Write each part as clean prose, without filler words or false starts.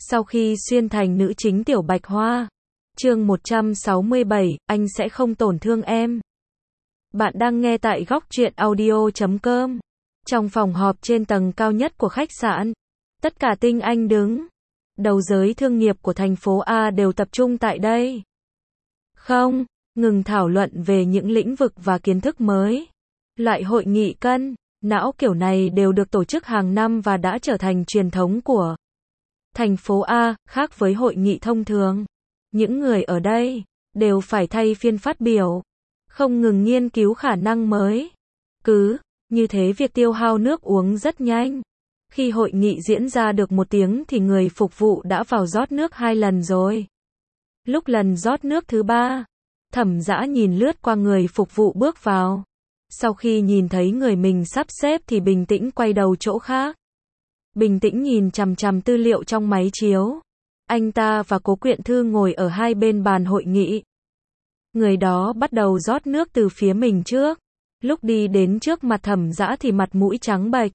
Sau khi xuyên thành nữ chính Tiểu Bạch Hoa. Chương 167, anh sẽ không tổn thương em. Bạn đang nghe tại góc truyện audio.com. Trong phòng họp trên tầng cao nhất của khách sạn, tất cả tinh anh đứng đầu giới thương nghiệp của thành phố A đều tập trung tại đây. Không ngừng thảo luận về những lĩnh vực và kiến thức mới. Loại hội nghị cân não kiểu này đều được tổ chức hàng năm và đã trở thành truyền thống của thành phố A, khác với hội nghị thông thường. Những người ở đây đều phải thay phiên phát biểu, không ngừng nghiên cứu khả năng mới. Cứ như thế việc tiêu hao nước uống rất nhanh. Khi hội nghị diễn ra được 1 tiếng thì người phục vụ đã vào rót nước 2 lần rồi. Lúc lần rót nước thứ 3, Thẩm Dã nhìn lướt qua người phục vụ bước vào. Sau khi nhìn thấy người mình sắp xếp thì bình tĩnh quay đầu chỗ khác. Bình tĩnh nhìn chằm chằm tư liệu trong máy chiếu. Anh ta và Cố Quyện Thư ngồi ở hai bên bàn hội nghị. Người đó bắt đầu rót nước từ phía mình trước. Lúc đi đến trước mặt Thẩm Dã thì mặt mũi trắng bệch.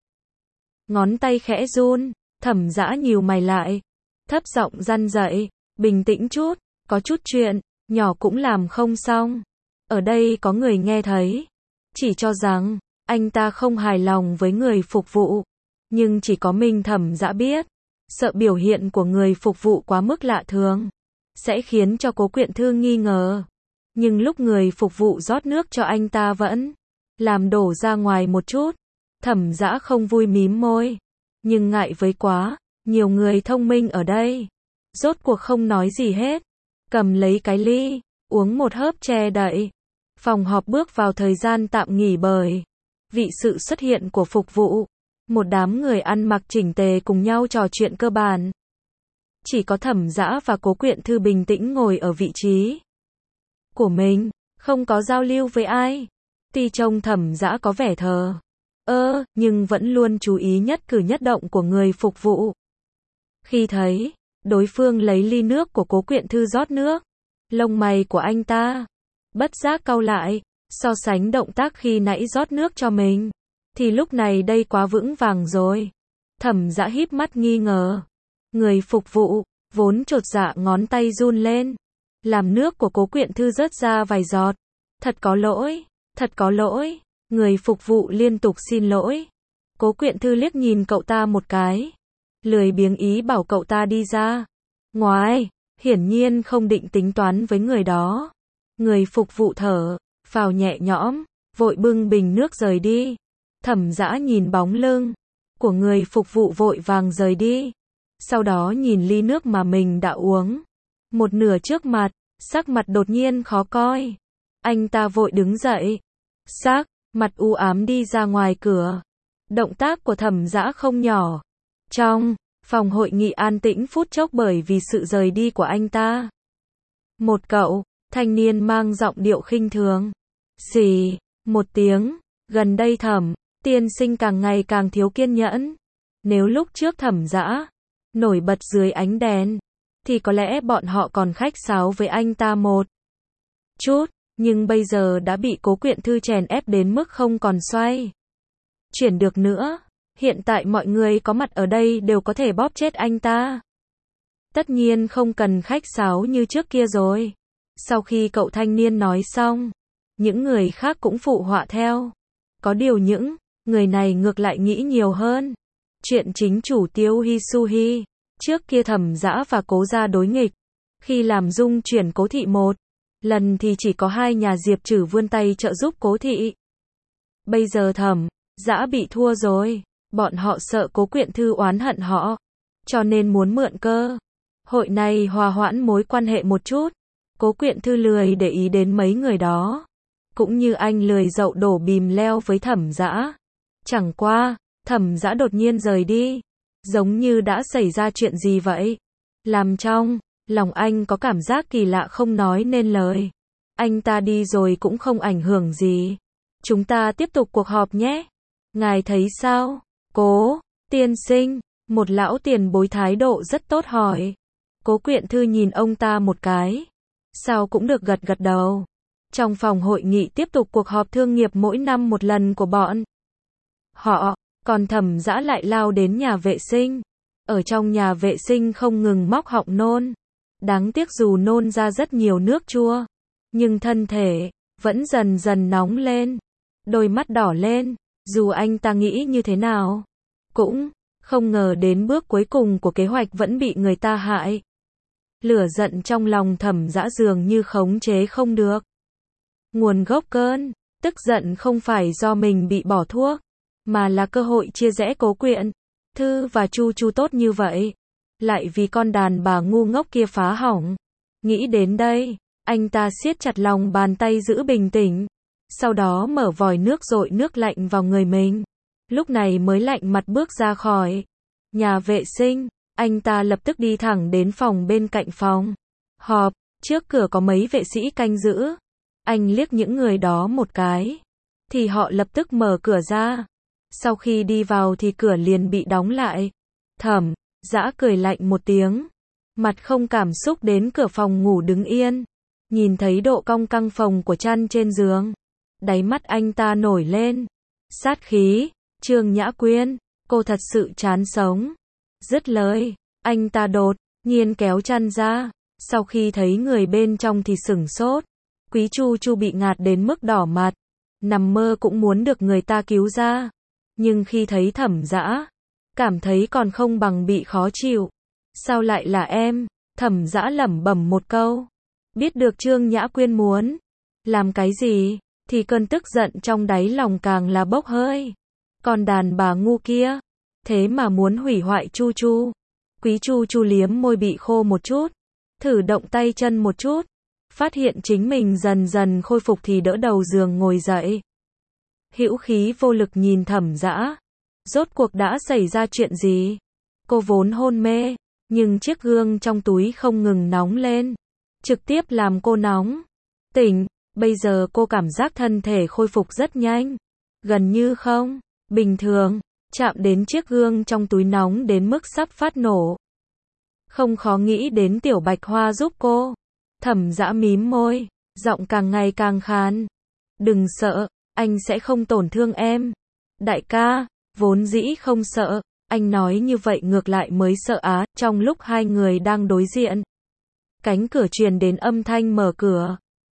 Ngón tay khẽ run, Thẩm Dã nhíu mày lại. Thấp giọng răn dậy, bình tĩnh chút, có chút chuyện nhỏ cũng làm không xong. Ở đây có người nghe thấy. Chỉ cho rằng anh ta không hài lòng với người phục vụ. Nhưng chỉ có mình Thẩm Dã biết. Sợ biểu hiện của người phục vụ quá mức lạ thường sẽ khiến cho Cố Quyện Thư nghi ngờ. Nhưng lúc người phục vụ rót nước cho anh ta vẫn làm đổ ra ngoài một chút. Thẩm Dã không vui mím môi. Nhưng ngại với quá nhiều người thông minh ở đây. Rốt cuộc không nói gì hết. Cầm lấy cái ly, uống một hớp che đậy. Phòng họp bước vào thời gian tạm nghỉ bởi vì sự xuất hiện của phục vụ. Một đám người ăn mặc chỉnh tề cùng nhau trò chuyện cơ bản. Chỉ có Thẩm Dã và Cố Quyện Thư bình tĩnh ngồi ở vị trí của mình, không có giao lưu với ai. Tuy trông Thẩm Dã có vẻ thờ nhưng vẫn luôn chú ý nhất cử nhất động của người phục vụ. Khi thấy đối phương lấy ly nước của Cố Quyện Thư rót nước, lông mày của anh ta bất giác cau lại, so sánh động tác khi nãy rót nước cho mình, thì lúc này đây quá vững vàng rồi. Thẩm Dã híp mắt nghi ngờ. Người phục vụ vốn chột dạ ngón tay run lên, làm nước của Cố Quyện Thư rớt ra vài giọt. Thật có lỗi, thật có lỗi. Người phục vụ liên tục xin lỗi. Cố Quyện Thư liếc nhìn cậu ta một cái, lười biếng ý bảo cậu ta đi ra ngoài, hiển nhiên không định tính toán với người đó. Người phục vụ thở phào nhẹ nhõm, vội bưng bình nước rời đi. Thẩm Dã nhìn bóng lưng của người phục vụ vội vàng rời đi. Sau đó nhìn ly nước mà mình đã uống một nửa trước mặt, sắc mặt đột nhiên khó coi. Anh ta vội đứng dậy, sắc mặt u ám đi ra ngoài cửa. Động tác của Thẩm Dã không nhỏ. Trong phòng hội nghị an tĩnh phút chốc bởi vì sự rời đi của anh ta. Một cậu thanh niên mang giọng điệu khinh thường xì một tiếng. Gần đây Thẩm tiên sinh càng ngày càng thiếu kiên nhẫn. Nếu lúc trước Thẩm Dã nổi bật dưới ánh đèn, thì có lẽ bọn họ còn khách sáo với anh ta một chút. Nhưng bây giờ đã bị Cố Quyện Thư chèn ép đến mức không còn xoay chuyển được nữa. Hiện tại mọi người có mặt ở đây đều có thể bóp chết anh ta. Tất nhiên không cần khách sáo như trước kia rồi. Sau khi cậu thanh niên nói xong, những người khác cũng phụ họa theo. Có điều những người này ngược lại nghĩ nhiều hơn. Chuyện chính chủ Tiêu Hisuhi, trước kia Thẩm Dã và Cố gia đối nghịch. Khi làm dung chuyển Cố thị một lần thì chỉ có hai nhà Diệp Trử vươn tay trợ giúp Cố thị. Bây giờ Thẩm Dã bị thua rồi, bọn họ sợ Cố Quyện Thư oán hận họ, cho nên muốn mượn cơ hội này hòa hoãn mối quan hệ một chút. Cố Quyện Thư lười để ý đến mấy người đó, cũng như anh lười dậu đổ bìm leo với Thẩm Dã. Chẳng qua Thẩm Dã đột nhiên rời đi, giống như đã xảy ra chuyện gì vậy, làm trong lòng anh có cảm giác kỳ lạ không nói nên lời. Anh ta đi rồi cũng không ảnh hưởng gì. Chúng ta tiếp tục cuộc họp nhé. Ngài thấy sao? Cố tiên sinh, một lão tiền bối thái độ rất tốt hỏi. Cố Quyện Thư nhìn ông ta một cái, sao cũng được gật gật đầu. Trong phòng hội nghị tiếp tục cuộc họp thương nghiệp mỗi năm một lần của bọn họ. Còn Thẩm Dã lại lao đến nhà vệ sinh. ở trong nhà vệ sinh không ngừng móc họng nôn. Đáng tiếc dù nôn ra rất nhiều nước chua, nhưng thân thể vẫn dần dần nóng lên, đôi mắt đỏ lên, dù anh ta nghĩ như thế nào, cũng không ngờ đến bước cuối cùng của kế hoạch vẫn bị người ta hại. Lửa giận trong lòng Thẩm Dã dường như khống chế không được. Nguồn gốc cơn tức giận không phải do mình bị bỏ thuốc, mà là cơ hội chia rẽ Cố Quyện Thư và Chu Chu tốt như vậy, lại vì con đàn bà ngu ngốc kia phá hỏng. Nghĩ đến đây, anh ta siết chặt lòng bàn tay giữ bình tĩnh, sau đó mở vòi nước dội nước lạnh vào người mình. Lúc này mới lạnh mặt bước ra khỏi nhà vệ sinh, anh ta lập tức đi thẳng đến phòng bên cạnh phòng họp, trước cửa có mấy vệ sĩ canh giữ. Anh liếc những người đó một cái, thì họ lập tức mở cửa ra. Sau khi đi vào thì cửa liền bị đóng lại. Thẩm Dã cười lạnh một tiếng, mặt không cảm xúc đến cửa phòng ngủ đứng yên, nhìn thấy độ cong căng phồng của chăn trên giường, đáy mắt anh ta nổi lên sát khí. Trương Nhã Quyên, cô thật sự chán sống. Dứt lời, anh ta đột nhiên kéo chăn ra, sau khi thấy người bên trong thì sửng sốt. Quý Chu Chu bị ngạt đến mức đỏ mặt, nằm mơ cũng muốn được người ta cứu ra, nhưng khi thấy Thẩm Dã, cảm thấy còn không bằng bị khó chịu. Sao lại là em? Thẩm Dã lẩm bẩm một câu. Biết được Trương Nhã Quyên muốn làm cái gì, thì cơn tức giận trong đáy lòng càng là bốc hơi. Còn đàn bà ngu kia, thế mà muốn hủy hoại Chu Chu. Quý Chu Chu liếm môi bị khô một chút, thử động tay chân một chút, phát hiện chính mình dần dần khôi phục thì đỡ đầu giường ngồi dậy. Hữu khí vô lực nhìn Thẩm Dã. Rốt cuộc đã xảy ra chuyện gì? Cô vốn hôn mê, nhưng chiếc gương trong túi không ngừng nóng lên, trực tiếp làm cô nóng tỉnh. Bây giờ cô cảm giác thân thể khôi phục rất nhanh, gần như không bình thường. Chạm đến chiếc gương trong túi nóng đến mức sắp phát nổ. Không khó nghĩ đến Tiểu Bạch Hoa giúp cô. Thẩm Dã mím môi, giọng càng ngày càng khàn. Đừng sợ, anh sẽ không tổn thương em. Đại ca, vốn dĩ không sợ, anh nói như vậy ngược lại mới sợ á. Trong lúc hai người đang đối diện, cánh cửa truyền đến âm thanh mở cửa.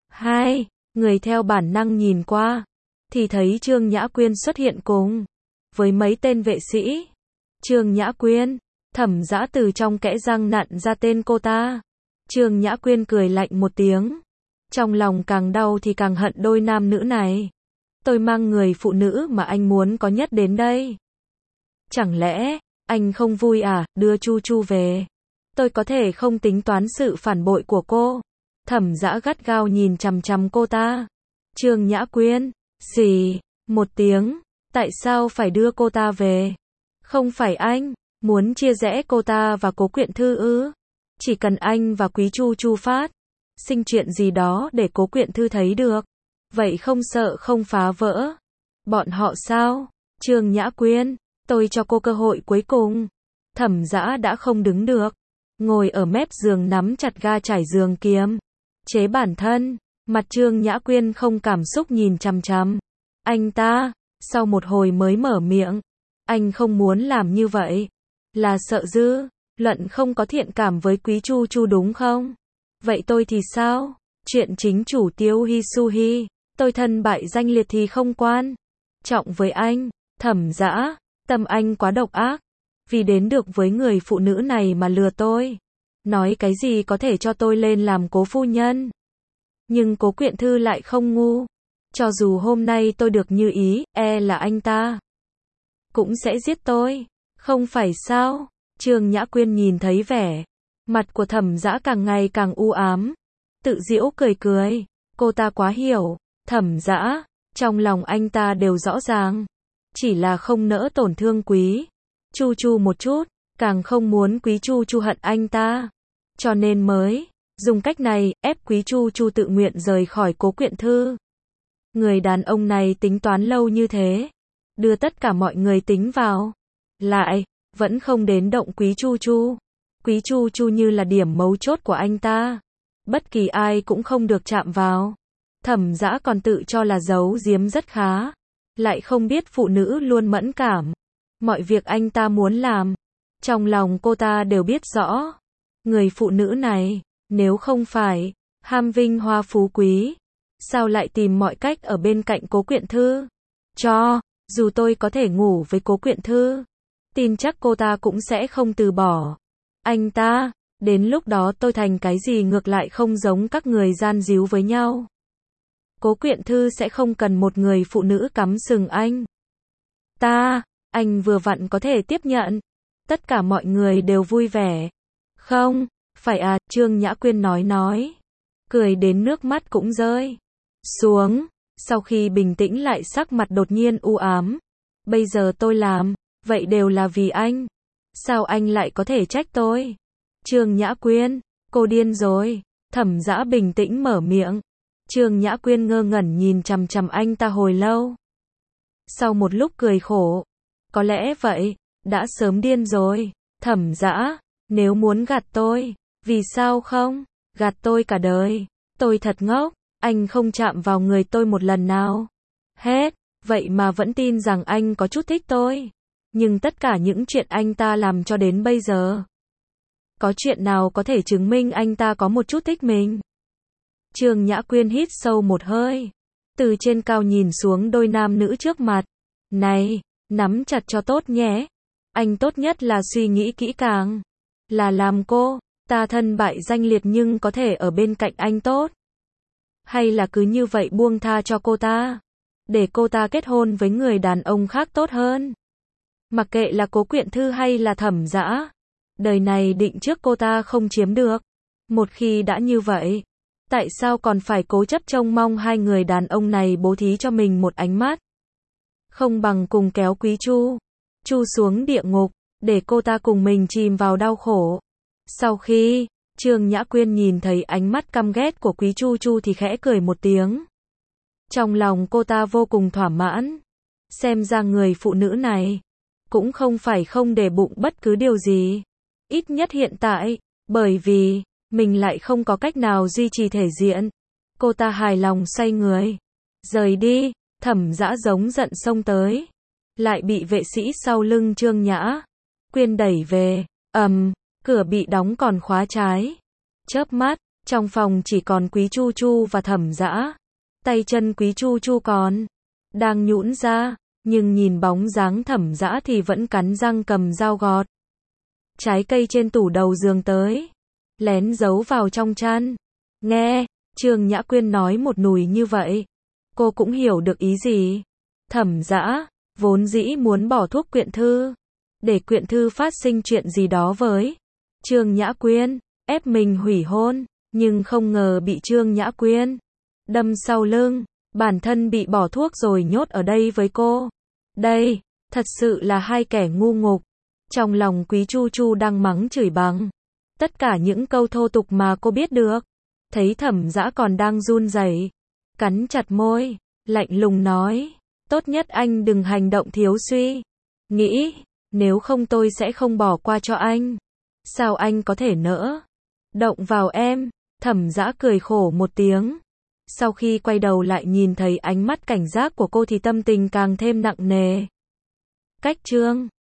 Hai người theo bản năng nhìn qua, thì thấy Trương Nhã Quyên xuất hiện cùng với mấy tên vệ sĩ. Trương Nhã Quyên, Thẩm Dã từ trong kẽ răng nặn ra tên cô ta. Trương Nhã Quyên cười lạnh một tiếng, trong lòng càng đau thì càng hận đôi nam nữ này. Tôi mang người phụ nữ mà anh muốn có nhất đến đây. Chẳng lẽ anh không vui à? Đưa Chu Chu về, tôi có thể không tính toán sự phản bội của cô. Thẩm Dã gắt gao nhìn chằm chằm cô ta. Trương Nhã Quyên xì một tiếng, tại sao phải đưa cô ta về? Không phải anh muốn chia rẽ cô ta và Cố Quyện Thư ư? Chỉ cần anh và Quý Chu Chu phát sinh chuyện gì đó để Cố Quyện Thư thấy được, vậy không sợ không phá vỡ bọn họ sao? Trương Nhã Quyên, tôi cho cô cơ hội cuối cùng. Thẩm Dã đã không đứng được, ngồi ở mép giường nắm chặt ga trải giường kiềm chế bản thân. Mặt Trương Nhã Quyên không cảm xúc nhìn chằm chằm anh ta, sau một hồi mới mở miệng. Anh không muốn làm như vậy, là sợ dư luận không có thiện cảm với Quý Chu Chu đúng không? Vậy tôi thì sao? Chuyện chính chủ Tiêu Hi Su Hi, tôi thân bại danh liệt thì không quan trọng với anh. Thẩm Dã, tâm anh quá độc ác, vì đến được với người phụ nữ này mà lừa tôi. Nói cái gì có thể cho tôi lên làm cố phu nhân. Nhưng Cố Quyện Thư lại không ngu. Cho dù hôm nay tôi được như ý, là anh ta cũng sẽ giết tôi, không phải sao? Trương Nhã Quyên nhìn thấy vẻ mặt của Thẩm Dã càng ngày càng u ám, tự giễu cười cười. Cô ta quá hiểu Thẩm Dã, trong lòng anh ta đều rõ ràng, chỉ là không nỡ tổn thương Quý Chu Chu một chút, càng không muốn Quý Chu Chu hận anh ta, cho nên mới dùng cách này ép Quý Chu Chu tự nguyện rời khỏi Cố Quyện Thư. Người đàn ông này tính toán lâu như thế, đưa tất cả mọi người tính vào, lại vẫn không đến động Quý Chu Chu. Quý Chu Chu như là điểm mấu chốt của anh ta, bất kỳ ai cũng không được chạm vào. Thẩm Dã còn tự cho là giấu giếm rất khá, lại không biết phụ nữ luôn mẫn cảm. Mọi việc anh ta muốn làm, Trong lòng cô ta đều biết rõ, người phụ nữ này, nếu không phải ham vinh hoa phú quý, sao lại tìm mọi cách ở bên cạnh Cố Quyện Thư. Dù tôi có thể ngủ với Cố Quyện Thư, tin chắc cô ta cũng sẽ không từ bỏ anh ta. Đến lúc đó tôi thành cái gì ngược lại không giống các người gian díu với nhau. Cố Quyện Thư sẽ không cần một người phụ nữ cắm sừng anh vừa vặn có thể tiếp nhận. Tất cả mọi người đều vui vẻ. Không, phải à, Trương Nhã Quyên nói. Cười đến nước mắt cũng rơi xuống. Sau khi bình tĩnh lại sắc mặt đột nhiên u ám. Bây giờ tôi làm, vậy đều là vì anh. Sao anh lại có thể trách tôi? Trương Nhã Quyên, cô điên rồi. Thẩm Dã bình tĩnh mở miệng. Trương Nhã Quyên ngơ ngẩn nhìn chằm chằm anh ta hồi lâu. Sau một lúc cười khổ. Có lẽ vậy, đã sớm điên rồi. Thẩm Dã, nếu muốn gạt tôi, vì sao không? Gạt tôi cả đời. Tôi thật ngốc, anh không chạm vào người tôi một lần nào. Hết, vậy mà vẫn tin rằng anh có chút thích tôi. Nhưng tất cả những chuyện anh ta làm cho đến bây giờ, có chuyện nào có thể chứng minh anh ta có một chút thích mình? Trương Nhã Quyên hít sâu một hơi, từ trên cao nhìn xuống đôi nam nữ trước mặt. Này, nắm chặt cho tốt nhé. Anh tốt nhất là suy nghĩ kỹ càng. Là làm cô ta thân bại danh liệt nhưng có thể ở bên cạnh anh tốt. Hay là cứ như vậy buông tha cho cô ta, để cô ta kết hôn với người đàn ông khác tốt hơn. Mặc kệ là Cố Quyện Thư hay là Thẩm Dã, đời này định trước cô ta không chiếm được. Một khi đã như vậy, tại sao còn phải cố chấp trông mong hai người đàn ông này bố thí cho mình một ánh mắt? Không bằng cùng kéo Quý Chu xuống địa ngục, để cô ta cùng mình chìm vào đau khổ. Sau khi Trương Nhã Quyên nhìn thấy ánh mắt căm ghét của Quý Chu thì khẽ cười một tiếng. Trong lòng cô ta vô cùng thỏa mãn. Xem ra người phụ nữ này cũng không phải không để bụng bất cứ điều gì. Ít nhất hiện tại, bởi vì mình lại không có cách nào duy trì thể diện. Cô ta hài lòng xoay người rời đi. Thẩm Dã giống giận xông tới, lại bị vệ sĩ sau lưng Trương Nhã Quyên đẩy về. Cửa bị đóng còn khóa trái. Chớp mắt, trong phòng chỉ còn Quý Chu và Thẩm Dã. Tay chân Quý Chu còn đang nhũn ra, nhưng nhìn bóng dáng Thẩm Dã thì vẫn cắn răng cầm dao gọt trái cây trên tủ đầu giường tới, lén giấu vào trong chăn. Nghe Trương Nhã Quyên nói một nùi như vậy, cô cũng hiểu được ý gì. Thẩm Dã vốn dĩ muốn bỏ thuốc Quyện Thư, để Quyện Thư phát sinh chuyện gì đó với Trương Nhã Quyên, ép mình hủy hôn, nhưng không ngờ bị Trương Nhã Quyên đâm sau lưng, bản thân bị bỏ thuốc rồi nhốt ở đây với cô. Đây, thật sự là hai kẻ ngu ngục. Trong lòng Quý Chu đang mắng chửi bằng tất cả những câu thô tục mà cô biết được. Thấy Thẩm Dã còn đang run rẩy, cắn chặt môi, lạnh lùng nói, tốt nhất anh đừng hành động thiếu suy nghĩ, nếu không tôi sẽ không bỏ qua cho anh. Sao anh có thể nỡ động vào em? Thẩm Dã cười khổ một tiếng. Sau khi quay đầu lại nhìn thấy ánh mắt cảnh giác của cô thì tâm tình càng thêm nặng nề. Cách chương